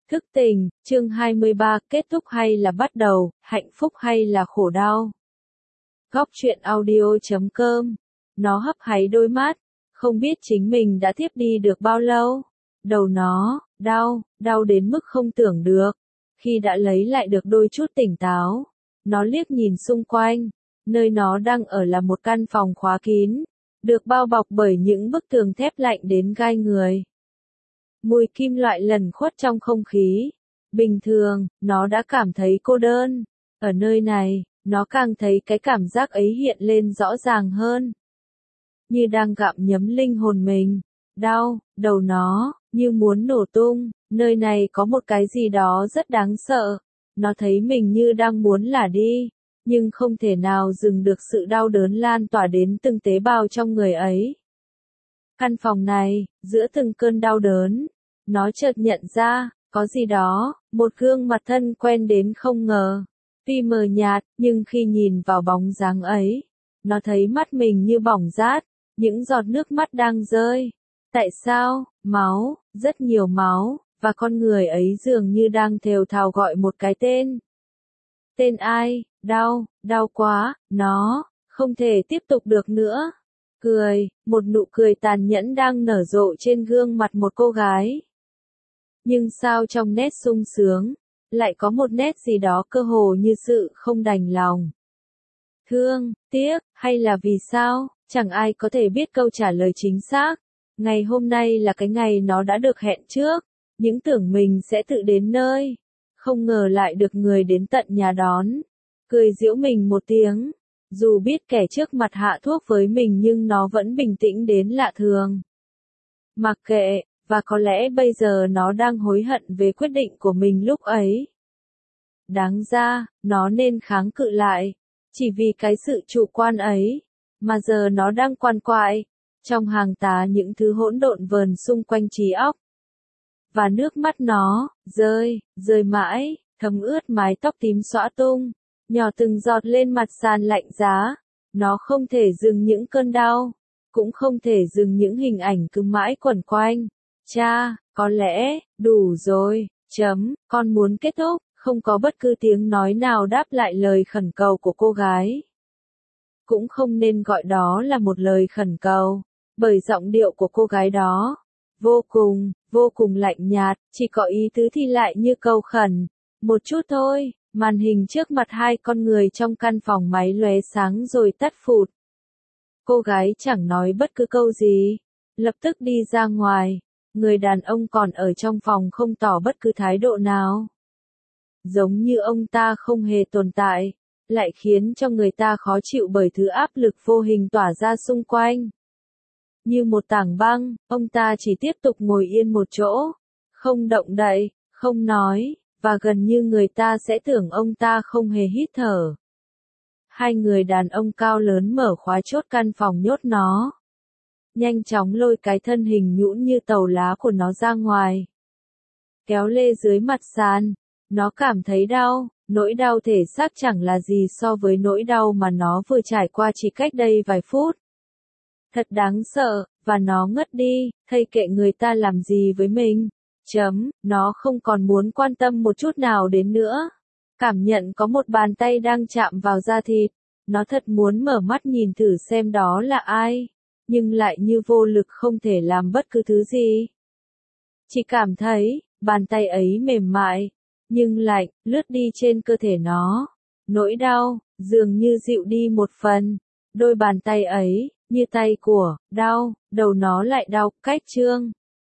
Thức tỉnh, chương 23, kết thúc hay là bắt đầu, hạnh phúc hay là khổ đau. Góc truyện audio.com. Nó hấp háy đôi mắt, không biết chính mình đã tiếp đi được bao lâu. Đầu nó, đau đến mức không tưởng được. Khi đã lấy lại được đôi chút tỉnh táo, nó liếc nhìn xung quanh, nơi nó đang ở là một căn phòng khóa kín, được bao bọc bởi những bức tường thép lạnh đến gai người. Mùi kim loại lẩn khuất trong không khí. Bình thường, nó đã cảm thấy cô đơn. Ở nơi này, nó càng thấy cái cảm giác ấy hiện lên rõ ràng hơn. Như đang gặm nhấm linh hồn mình. Đau, đầu nó, như muốn nổ tung. Nơi này có một cái gì đó rất đáng sợ. Nó thấy mình như đang muốn lả đi, nhưng không thể nào dừng được sự đau đớn lan tỏa đến từng tế bào trong người ấy. Căn phòng này, giữa từng cơn đau đớn, nó chợt nhận ra, có gì đó, một gương mặt thân quen đến không ngờ. Tuy mờ nhạt, nhưng khi nhìn vào bóng dáng ấy, nó thấy mắt mình như bỏng rát, những giọt nước mắt đang rơi. Tại sao? Máu, rất nhiều máu, và con người ấy dường như đang thều thào gọi một cái tên. Tên ai? Đau quá, nó không thể tiếp tục được nữa. Cười, một nụ cười tàn nhẫn đang nở rộ trên gương mặt một cô gái. Nhưng sao trong nét sung sướng, lại có một nét gì đó cơ hồ như sự không đành lòng. Thương, tiếc, hay là vì sao, chẳng ai có thể biết câu trả lời chính xác. Ngày hôm nay là cái ngày nó đã được hẹn trước, những tưởng mình sẽ tự đến nơi. Không ngờ lại được người đến tận nhà đón. Cười giễu mình một tiếng. Dù biết kẻ trước mặt hạ thuốc với mình nhưng nó vẫn bình tĩnh đến lạ thường. Mặc kệ, và có lẽ bây giờ nó đang hối hận về quyết định của mình lúc ấy. Đáng ra, nó nên kháng cự lại. Chỉ vì cái sự chủ quan ấy, mà giờ nó đang quằn quại, trong hàng tá những thứ hỗn độn vờn xung quanh trí óc. Và nước mắt nó, rơi mãi, thấm ướt mái tóc tím xõa tung, nhỏ từng giọt lên mặt sàn lạnh giá. Nó không thể dừng những cơn đau, cũng không thể dừng những hình ảnh cứ mãi quẩn quanh. Cha, có lẽ, đủ rồi, con muốn kết thúc. Không có bất cứ tiếng nói nào đáp lại lời khẩn cầu của cô gái. Cũng không nên gọi đó là một lời khẩn cầu, bởi giọng điệu của cô gái đó vô cùng lạnh nhạt, chỉ có ý tứ thì lại như cầu khẩn. Một chút thôi, màn hình trước mặt hai con người trong căn phòng máy lóe sáng rồi tắt phụt. Cô gái chẳng nói bất cứ câu gì, lập tức đi ra ngoài. Người đàn ông còn ở trong phòng không tỏ bất cứ thái độ nào. Giống như ông ta không hề tồn tại, lại khiến cho người ta khó chịu bởi thứ áp lực vô hình tỏa ra xung quanh. Như một tảng băng, ông ta chỉ tiếp tục ngồi yên một chỗ, không động đậy, không nói, và gần như người ta sẽ tưởng ông ta không hề hít thở. Hai người đàn ông cao lớn mở khóa chốt căn phòng nhốt nó. Nhanh chóng lôi cái thân hình nhũn như tàu lá của nó ra ngoài. Kéo lê dưới mặt sàn. Nó cảm thấy đau, nỗi đau thể xác chẳng là gì so với nỗi đau mà nó vừa trải qua chỉ cách đây vài phút. Thật đáng sợ, và nó ngất đi, thây kệ người ta làm gì với mình. Nó không còn muốn quan tâm một chút nào đến nữa. Cảm nhận có một bàn tay đang chạm vào da thịt. Nó thật muốn mở mắt nhìn thử xem đó là ai, nhưng lại như vô lực không thể làm bất cứ thứ gì. Chỉ cảm thấy, bàn tay ấy mềm mại, nhưng lạnh, lướt đi trên cơ thể nó. Nỗi đau, dường như dịu đi một phần. Đôi bàn tay ấy, như tay của, đầu nó lại đau, cách trương.